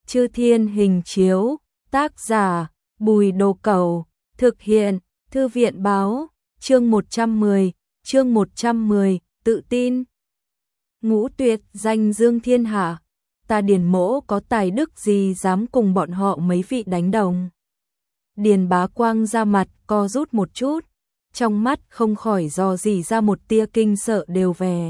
Chư Thiên Hình Chiếu, tác giả, Bùi Đồ Cẩu, thực hiện, Thư viện Báo, chương 110, tự tin. Ngũ Tuyệt danh dương thiên hạ, ta Điền Mỗ có tài đức gì dám cùng bọn họ mấy vị đánh đồng. Điền Bá Quang ra mặt co rút một chút, trong mắt không khỏi dò dỉ ra một tia kinh sợ đều về.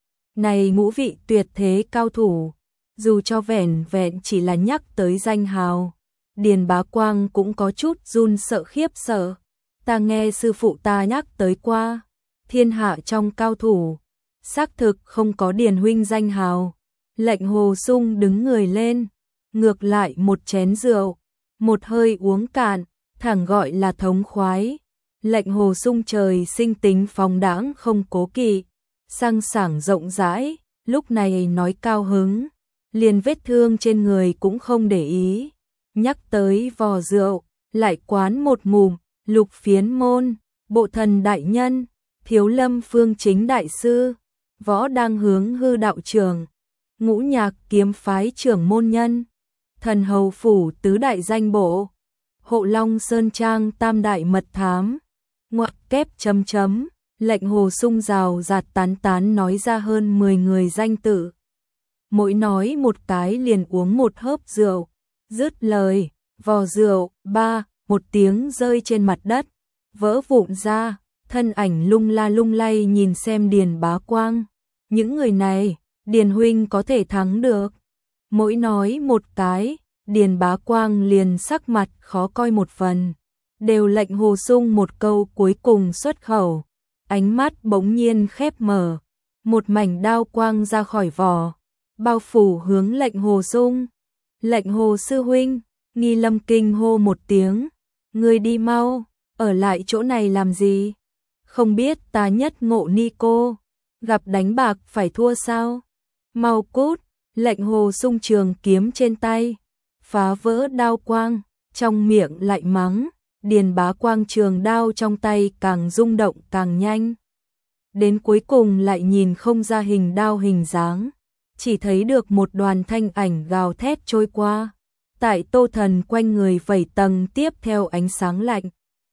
Này ngũ vị tuyệt thế cao thủ, dù cho vẻn vẹn chỉ là nhắc tới danh hào, Điền Bá Quang cũng có chút run sợ khiếp sợ. Ta nghe sư phụ ta nhắc tới qua, thiên hạ trong cao thủ, xác thực không có Điền huynh danh hào. Lệnh Hồ Sung đứng người lên, ngược lại một chén rượu, một hơi uống cạn, thẳng gọi là thống khoái. Lệnh Hồ Sung trời sinh tính phóng đãng không cố kỵ, sang sảng rộng rãi, lúc này nói cao hứng, liền vết thương trên người cũng không để ý. Nhắc tới vò rượu, lại quán một ngụm, Lục Phiến Môn, Bộ Thần đại nhân, Thiếu Lâm Phương Chính đại sư, Võ Đang Hướng hư đạo trưởng, Ngũ Nhạc kiếm phái trưởng môn nhân, Thần Hầu phủ tứ đại danh bộ, Hộ Long Sơn Trang tam đại mật thám. Ngoặc kép chấm chấm, Lệnh Hồ Sung rào rạt tán tán nói ra hơn 10 người danh tự. Mỗi nói một cái liền uống một hớp rượu, dứt lời, vò rượu, một tiếng rơi trên mặt đất, vỡ vụn ra, thân ảnh lung la lung lay nhìn xem Điền Bá Quang. Những người này, Điền huynh có thể thắng được. Mỗi nói một cái, Điền Bá Quang liền sắc mặt khó coi một phần. Đều Lệnh Hồ Sung một câu cuối cùng xuất khẩu, ánh mắt bỗng nhiên khép mở, một mảnh đao quang ra khỏi vỏ, bao phủ hướng Lệnh Hồ Sung. Lệnh Hồ sư huynh, Nghi Lâm kinh hô một tiếng, ngươi đi mau, ở lại chỗ này làm gì? Không biết ta nhất ngộ ni cô, gặp đánh bạc phải thua sao? Mau cút. Lệnh Hồ Sung trường kiếm trên tay, phá vỡ đao quang, trong miệng lại mắng. Điền Bá Quang trường đao trong tay càng rung động càng nhanh. Đến cuối cùng lại nhìn không ra hình đao hình dáng, chỉ thấy được một đoàn thanh ảnh gào thét trôi qua. Tại Tô Thần quanh người vẩy tầng tiếp theo ánh sáng lạnh.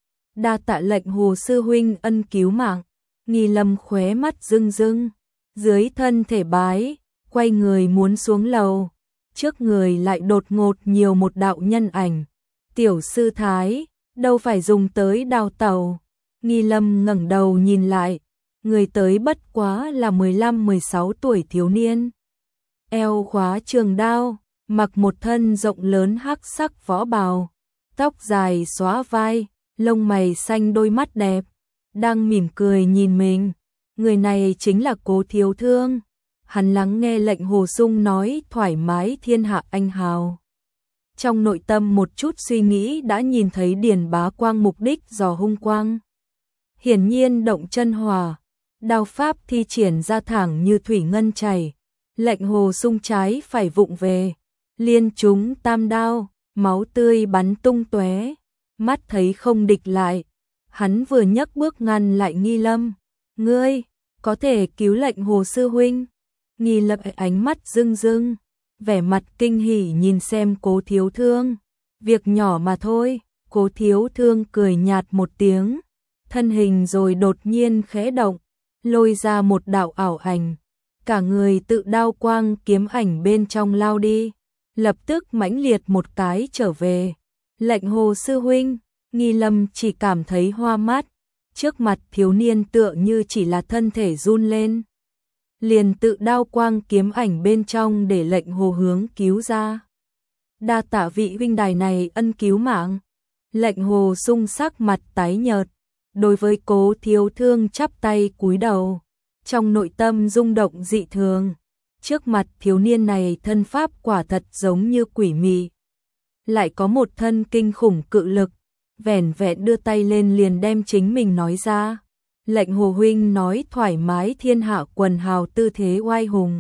Đa tạ Lệnh Hồ sư huynh ân cứu mạng. Nghi Lâm khóe mắt rưng rưng, dưới thân thể bái, quay người muốn xuống lầu, trước người lại đột ngột nhiều một đạo nhân ảnh. Tiểu sư thái, đâu phải dùng tới đào tàu. Nghi Lâm ngẩng đầu nhìn lại, người tới bất quá là 15-16 tuổi thiếu niên. Eo khóa trường đao, mặc một thân rộng lớn hắc sắc võ bào, tóc dài xóa vai, lông mày xanh đôi mắt đẹp, đang mỉm cười nhìn mình. Người này chính là Cố Thiếu Thương. Hắn lắng nghe Lệnh Hồ Sung nói thoải mái thiên hạ anh hào. Trong nội tâm một chút suy nghĩ đã nhìn thấy Điền Bá Quang mục đích dò hung quang. Hiển nhiên động chân hòa, đao pháp thi triển ra thẳng như thủy ngân chảy. Lệnh Hồ Sung trái phải vụng về, liên trúng tam đao, máu tươi bắn tung tóe. Mắt thấy không địch lại, hắn vừa nhấc bước ngăn lại Nghi Lâm. Ngươi, có thể cứu Lệnh Hồ sư huynh. Nghi Lâm ánh mắt rưng rưng, vẻ mặt kinh hỉ nhìn xem Cố Thiếu Thương. Việc nhỏ mà thôi. Cố Thiếu Thương cười nhạt một tiếng, thân hình rồi đột nhiên khẽ động, lôi ra một đạo ảo ảnh, cả người tự đao quang kiếm ảnh bên trong lao đi, lập tức mãnh liệt một cái trở về. Lệnh Hồ sư huynh. Nghi Lâm chỉ cảm thấy hoa mắt, trước mặt thiếu niên tựa như chỉ là thân thể run lên, liền tự đao quang kiếm ảnh bên trong để Lệnh Hồ hướng cứu ra. Đa tạ vị huynh đài này ân cứu mạng. Lệnh Hồ Sung sắc mặt tái nhợt, đối với Cố Thiếu Thương chắp tay cúi đầu, trong nội tâm rung động dị thường. Trước mặt thiếu niên này thân pháp quả thật giống như quỷ mị, lại có một thân kinh khủng cự lực, vẻn vẹn đưa tay lên liền đem chính mình nói ra. Lệnh Hồ huynh nói thoải mái thiên hạ quần hào tư thế oai hùng,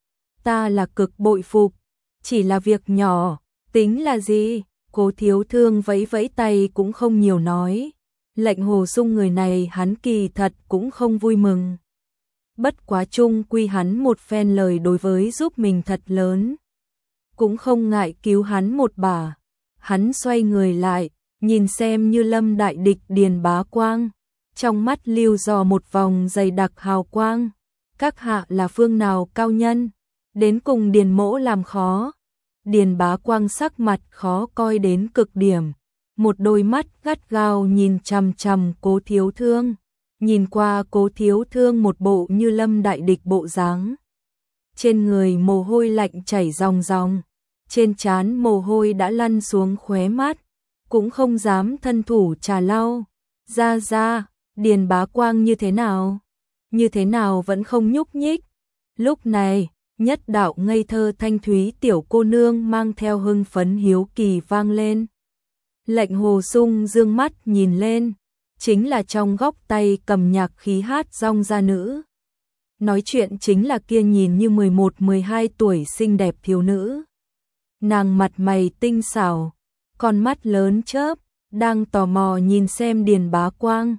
ta là cực bội phục. Chỉ là việc nhỏ, tính là gì? Cố Thiếu Thương vẫy vẫy tay cũng không nhiều nói. Lệnh Hồ Sung người này hắn kỳ thật cũng không vui mừng, bất quá chung quy hắn một phen lời đối với giúp mình thật lớn. cũng không ngại cứu hắn một bà. Hắn xoay người lại, nhìn xem Như Lâm đại địch Điền Bá Quang, trong mắt lưu dò một vòng dày đặc hào quang. Các hạ là phương nào cao nhân, đến cùng Điền mỗ làm khó. Điền Bá Quang sắc mặt khó coi đến cực điểm, một đôi mắt gắt gao nhìn chằm chằm Cố Thiếu Thương, nhìn qua Cố Thiếu Thương một bộ Như Lâm đại địch bộ dáng. Trên người mồ hôi lạnh chảy ròng ròng, trên trán mồ hôi đã lăn xuống khóe mắt, cũng không dám thân thủ trà lau. Ra, Điền Bá Quang như thế nào? Như thế nào vẫn không nhúc nhích? Lúc này, nhất đạo ngây thơ thanh thúy tiểu cô nương mang theo hưng phấn hiếu kỳ vang lên. Lệnh Hồ Sung dương mắt nhìn lên, chính là trong góc tay cầm nhạc khí hát rong ra nữ. Nói chuyện chính là kia nhìn như 11-12 tuổi xinh đẹp thiếu nữ. Nàng mặt mày tinh xảo, con mắt lớn chớp, đang tò mò nhìn xem Điền Bá Quang.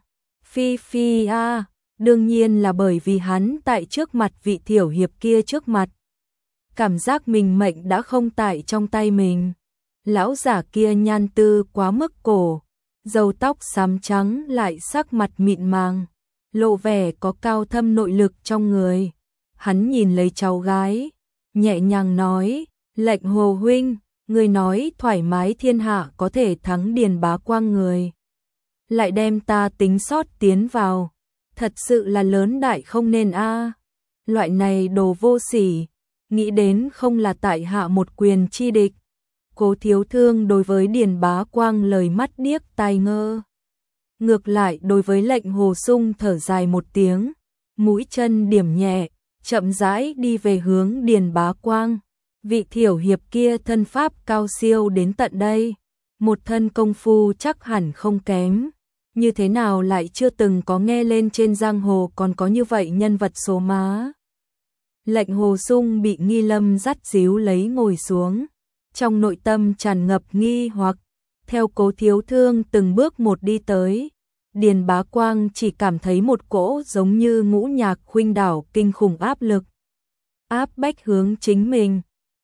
Phi a, đương nhiên là bởi vì hắn tại trước mặt vị thiểu hiệp kia trước mặt. Cảm giác mình mệnh đã không tại trong tay mình. Lão giả kia nhan tư quá mức cổ, râu tóc xám trắng lại sắc mặt mịn màng, lộ vẻ có cao thâm nội lực trong người. Hắn nhìn lấy cháu gái, nhẹ nhàng nói, Lệnh Hồ huynh, người nói thoải mái thiên hạ có thể thắng Điền Bá Quang người. Lại đem ta tính sót tiến vào, thật sự là lớn đại không nên a. Loại này đồ vô sỉ, nghĩ đến không là tại hạ một quyền chi địch. Cố Thiếu Thương đối với Điền Bá Quang lời mắt điếc tai ngơ. Ngược lại đối với Lệnh Hồ Sung thở dài một tiếng, mũi chân điểm nhẹ, chậm rãi đi về hướng Điền Bá Quang. Vị thiểu hiệp kia thân pháp cao siêu đến tận đây, một thân công phu chắc hẳn không kém. Như thế nào lại chưa từng có nghe lên trên giang hồ còn có như vậy nhân vật số má. Lệnh Hồ Sung bị Nghi Lâm dắt díu lấy ngồi xuống, trong nội tâm tràn ngập nghi hoặc. Theo Cố Thiếu Thương từng bước một đi tới, Điền Bá Quang chỉ cảm thấy một cỗ giống như ngũ nhạc khuynh đảo kinh khủng áp lực, áp bách hướng chính mình.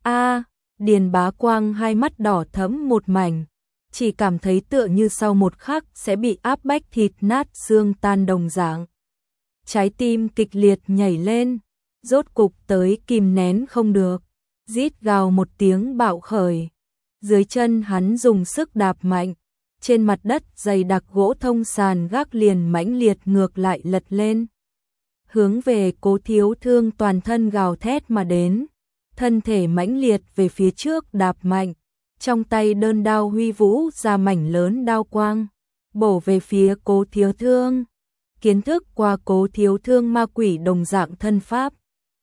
Điền Bá Quang hai mắt đỏ thẫm một mảnh, chỉ cảm thấy tựa như sau một khắc sẽ bị áp bách thịt nát xương tan đồng dạng. Trái tim kịch liệt nhảy lên, rốt cục tới kìm nén không được, rít gào một tiếng bạo khởi. Dưới chân hắn dùng sức đạp mạnh, trên mặt đất dày đặc gỗ thông sàn gác liền mãnh liệt ngược lại lật lên, hướng về Cố Thiếu Thương toàn thân gào thét mà đến. Thân thể mãnh liệt về phía trước đạp mạnh, trong tay đơn đao huy vũ ra mảnh lớn đao quang, bổ về phía Cố Thiếu Thương. Kiến thức qua Cố Thiếu Thương ma quỷ đồng dạng thân pháp,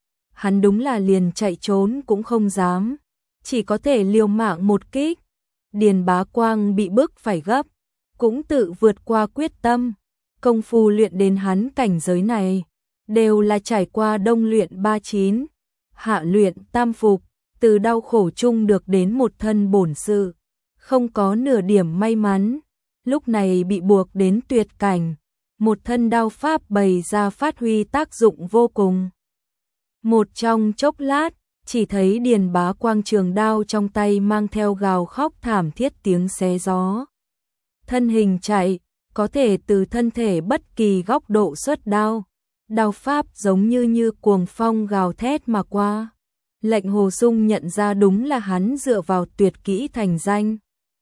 hắn đúng là liền chạy trốn cũng không dám, chỉ có thể liều mạng một kích. Điền Bá Quang bị bức phải gấp, cũng tự vượt qua quyết tâm. Công phu luyện đến hắn cảnh giới này, đều là trải qua đông luyện 39, hạ luyện tam phục, từ đau khổ chung được đến một thân bổn sự, không có nửa điểm may mắn. Lúc này bị buộc đến tuyệt cảnh, một thân đao pháp bày ra phát huy tác dụng vô cùng. Một trong chốc lát, chỉ thấy Điền Bá Quang trường đao trong tay mang theo gào khóc thảm thiết tiếng xé gió. Thân hình chạy, có thể từ thân thể bất kỳ góc độ xuất đao. Đao pháp giống như cuồng phong gào thét mà qua. Lệnh Hồ Sung nhận ra đúng là hắn dựa vào tuyệt kỹ thành danh.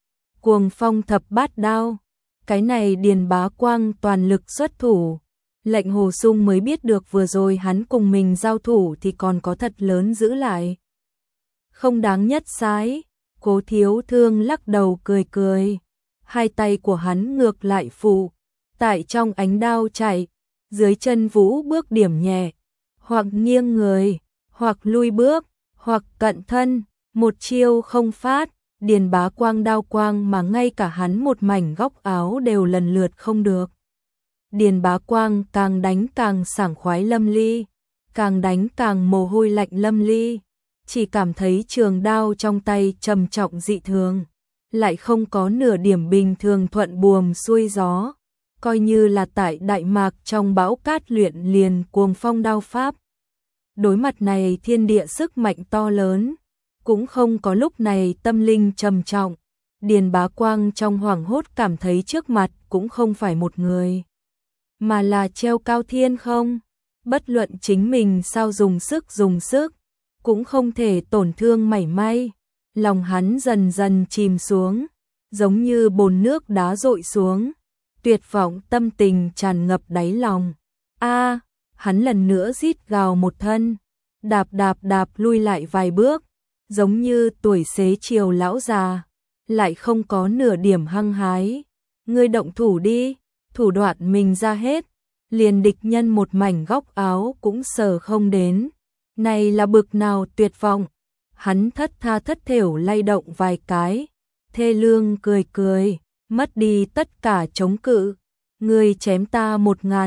Cuồng phong thập bát đao. Cái này Điền Bá Quang toàn lực xuất thủ. Lệnh Hồ Sung mới biết được vừa rồi hắn cùng mình giao thủ thì còn có thật lớn giữ lại. Không đáng nhất sái. Cố Thiếu Thương lắc đầu cười cười. Hai tay của hắn ngược lại phụ, tại trong ánh đao chạy, dưới chân vũ bước điểm nhẹ, hoặc nghiêng người, hoặc lui bước, hoặc cận thân, một chiêu không phát. Điền Bá Quang đao quang mà ngay cả hắn một mảnh góc áo đều lần lượt không được. Điền Bá Quang càng đánh càng sảng khoái lâm ly, càng đánh càng mồ hôi lạnh lâm ly, chỉ cảm thấy trường đao trong tay trầm trọng dị thường, lại không có nửa điểm bình thường thuận buồm xuôi gió, coi như là tại Đại Mạc trong bão cát luyện liền cuồng phong đao pháp. Đối mặt này thiên địa sức mạnh to lớn, cũng không có lúc này tâm linh trầm trọng. Điền Bá Quang trong hoảng hốt cảm thấy trước mặt cũng không phải một người, mà là treo cao thiên không. Bất luận chính mình sao dùng sức, cũng không thể tổn thương mảy may. Lòng hắn dần dần chìm xuống, giống như bồn nước đá dội xuống. Tuyệt vọng tâm tình tràn ngập đáy lòng. Hắn lần nữa rít gào một thân, đạp lui lại vài bước, giống như tuổi xế chiều lão già, lại không có nửa điểm hăng hái. Ngươi động thủ đi, thủ đoạn mình ra hết, liền địch nhân một mảnh góc áo cũng sờ không đến. Này là bực nào tuyệt vọng. Hắn thất tha thất thểu lay động vài cái, thê lương cười, mất đi tất cả chống cự. Ngươi chém ta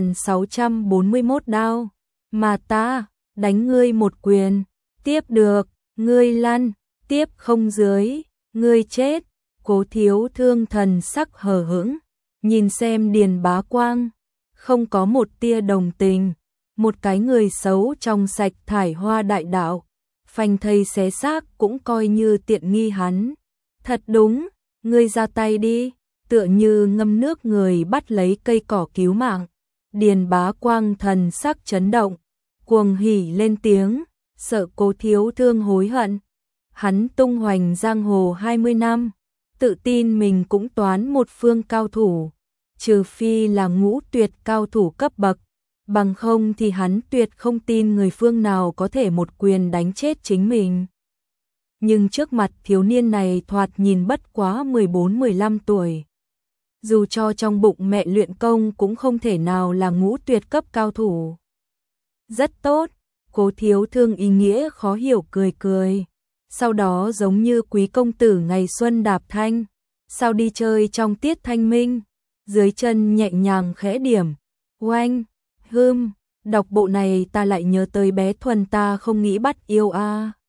1641 đao, mà ta đánh ngươi một quyền, tiếp được, ngươi lăn, tiếp không dưới, ngươi chết. Cố Thiếu Thương thần sắc hờ hững, nhìn xem Điền Bá Quang, không có một tia đồng tình. Một cái người xấu trong sạch thải hoa đại đạo, phanh thây xé xác cũng coi như tiện nghi hắn. Thật đúng, ngươi ra tay đi, tựa như ngâm nước người bắt lấy cây cỏ cứu mạng. Điền Bá Quang thần sắc chấn động, cuồng hỉ lên tiếng, sợ Cố Thiếu Thương hối hận. Hắn tung hoành giang hồ 20 năm, tự tin mình cũng toán một phương cao thủ, trừ phi là ngũ tuyệt cao thủ cấp bậc, bằng không thì hắn tuyệt không tin người phương nào có thể một quyền đánh chết chính mình. Nhưng trước mặt thiếu niên này thoạt nhìn bất quá 14-15 tuổi. Dù cho trong bụng mẹ luyện công cũng không thể nào là ngũ tuyệt cấp cao thủ. Rất tốt, Cố Thiếu Thương ý nghĩa khó hiểu cười. Sau đó giống như quý công tử ngày xuân đạp thanh, sao đi chơi trong tiết thanh minh, dưới chân nhẹ nhàng khẽ điểm, oanh, đọc bộ này ta lại nhớ tới bé Thuần ta không nghĩ bắt yêu a.